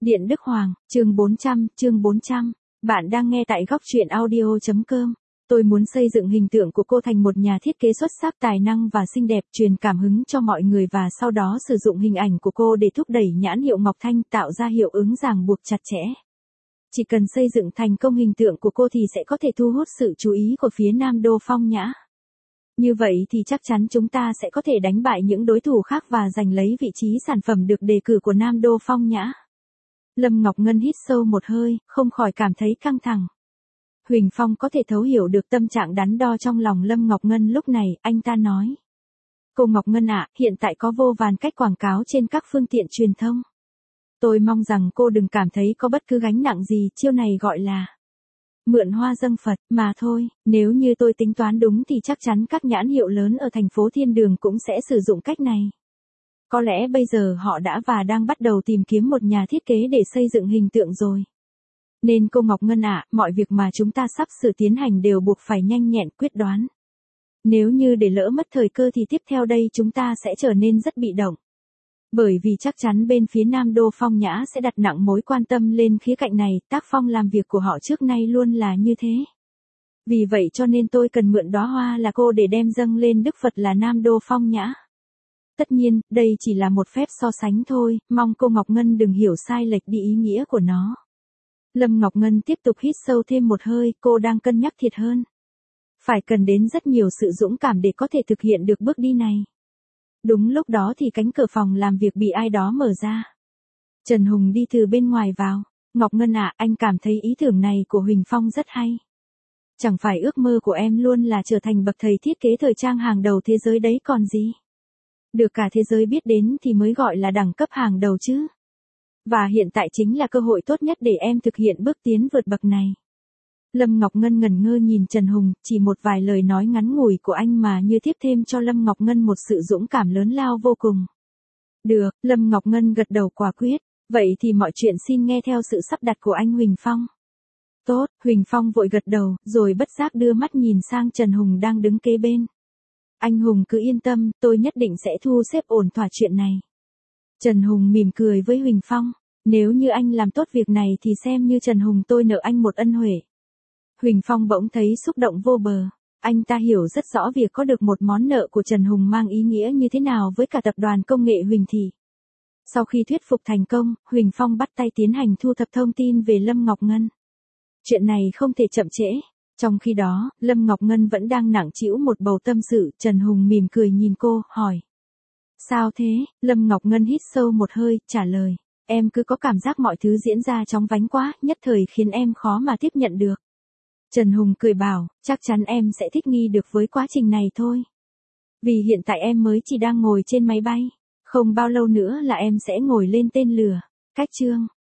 Điện Đức Hoàng, chương 400. Bạn đang nghe tại góc truyện audio.com. Tôi muốn xây dựng hình tượng của cô thành một nhà thiết kế xuất sắc, tài năng và xinh đẹp, truyền cảm hứng cho mọi người và sau đó sử dụng hình ảnh của cô để thúc đẩy nhãn hiệu Ngọc Thanh, tạo ra hiệu ứng ràng buộc chặt chẽ. Chỉ cần xây dựng thành công hình tượng của cô thì sẽ có thể thu hút sự chú ý của phía Nam Đô Phong Nhã. Như vậy thì chắc chắn chúng ta sẽ có thể đánh bại những đối thủ khác và giành lấy vị trí sản phẩm được đề cử của Nam Đô Phong Nhã. Lâm Ngọc Ngân hít sâu một hơi, không khỏi cảm thấy căng thẳng. Huỳnh Phong có thể thấu hiểu được tâm trạng đắn đo trong lòng Lâm Ngọc Ngân lúc này, anh ta nói. Cô Ngọc Ngân ạ, hiện tại có vô vàn cách quảng cáo trên các phương tiện truyền thông. Tôi mong rằng cô đừng cảm thấy có bất cứ gánh nặng gì, chiêu này gọi là mượn hoa dâng Phật, mà thôi, nếu như tôi tính toán đúng thì chắc chắn các nhãn hiệu lớn ở thành phố Thiên Đường cũng sẽ sử dụng cách này. Có lẽ bây giờ họ đã và đang bắt đầu tìm kiếm một nhà thiết kế để xây dựng hình tượng rồi. Nên cô Ngọc Ngân ạ, mọi việc mà chúng ta sắp sửa tiến hành đều buộc phải nhanh nhẹn quyết đoán. Nếu như để lỡ mất thời cơ thì tiếp theo đây chúng ta sẽ trở nên rất bị động. Bởi vì chắc chắn bên phía Nam Đô Phong Nhã sẽ đặt nặng mối quan tâm lên khía cạnh này, tác phong làm việc của họ trước nay luôn là như thế. Vì vậy cho nên tôi cần mượn đóa hoa là cô để đem dâng lên Đức Phật là Nam Đô Phong Nhã. Tất nhiên, đây chỉ là một phép so sánh thôi, mong cô Ngọc Ngân đừng hiểu sai lệch đi ý nghĩa của nó. Lâm Ngọc Ngân tiếp tục hít sâu thêm một hơi, cô đang cân nhắc thiệt hơn. Phải cần đến rất nhiều sự dũng cảm để có thể thực hiện được bước đi này. Đúng lúc đó thì cánh cửa phòng làm việc bị ai đó mở ra. Trần Hùng đi từ bên ngoài vào. Ngọc Ngân ạ, anh cảm thấy ý tưởng này của Huỳnh Phong rất hay. Chẳng phải ước mơ của em luôn là trở thành bậc thầy thiết kế thời trang hàng đầu thế giới đấy còn gì. Được cả thế giới biết đến thì mới gọi là đẳng cấp hàng đầu chứ. Và hiện tại chính là cơ hội tốt nhất để em thực hiện bước tiến vượt bậc này. Lâm Ngọc Ngân ngẩn ngơ nhìn Trần Hùng, chỉ một vài lời nói ngắn ngủi của anh mà như tiếp thêm cho Lâm Ngọc Ngân một sự dũng cảm lớn lao vô cùng. Được, Lâm Ngọc Ngân gật đầu quả quyết, vậy thì mọi chuyện xin nghe theo sự sắp đặt của anh Huỳnh Phong. Tốt, Huỳnh Phong vội gật đầu, rồi bất giác đưa mắt nhìn sang Trần Hùng đang đứng kế bên. Anh Hùng cứ yên tâm, tôi nhất định sẽ thu xếp ổn thỏa chuyện này. Trần Hùng mỉm cười với Huỳnh Phong, nếu như anh làm tốt việc này thì xem như Trần Hùng tôi nợ anh một ân huệ. Huỳnh Phong bỗng thấy xúc động vô bờ, anh ta hiểu rất rõ việc có được một món nợ của Trần Hùng mang ý nghĩa như thế nào với cả tập đoàn công nghệ Huỳnh Thị. Sau khi thuyết phục thành công, Huỳnh Phong bắt tay tiến hành thu thập thông tin về Lâm Ngọc Ngân. Chuyện này không thể chậm trễ. Trong khi đó, Lâm Ngọc Ngân vẫn đang nặng trĩu một bầu tâm sự, Trần Hùng mỉm cười nhìn cô, hỏi. Sao thế? Lâm Ngọc Ngân hít sâu một hơi, trả lời. Em cứ có cảm giác mọi thứ diễn ra chóng vánh quá, nhất thời khiến em khó mà tiếp nhận được. Trần Hùng cười bảo, chắc chắn em sẽ thích nghi được với quá trình này thôi. Vì hiện tại em mới chỉ đang ngồi trên máy bay. Không bao lâu nữa là em sẽ ngồi lên tên lửa. Cách chương.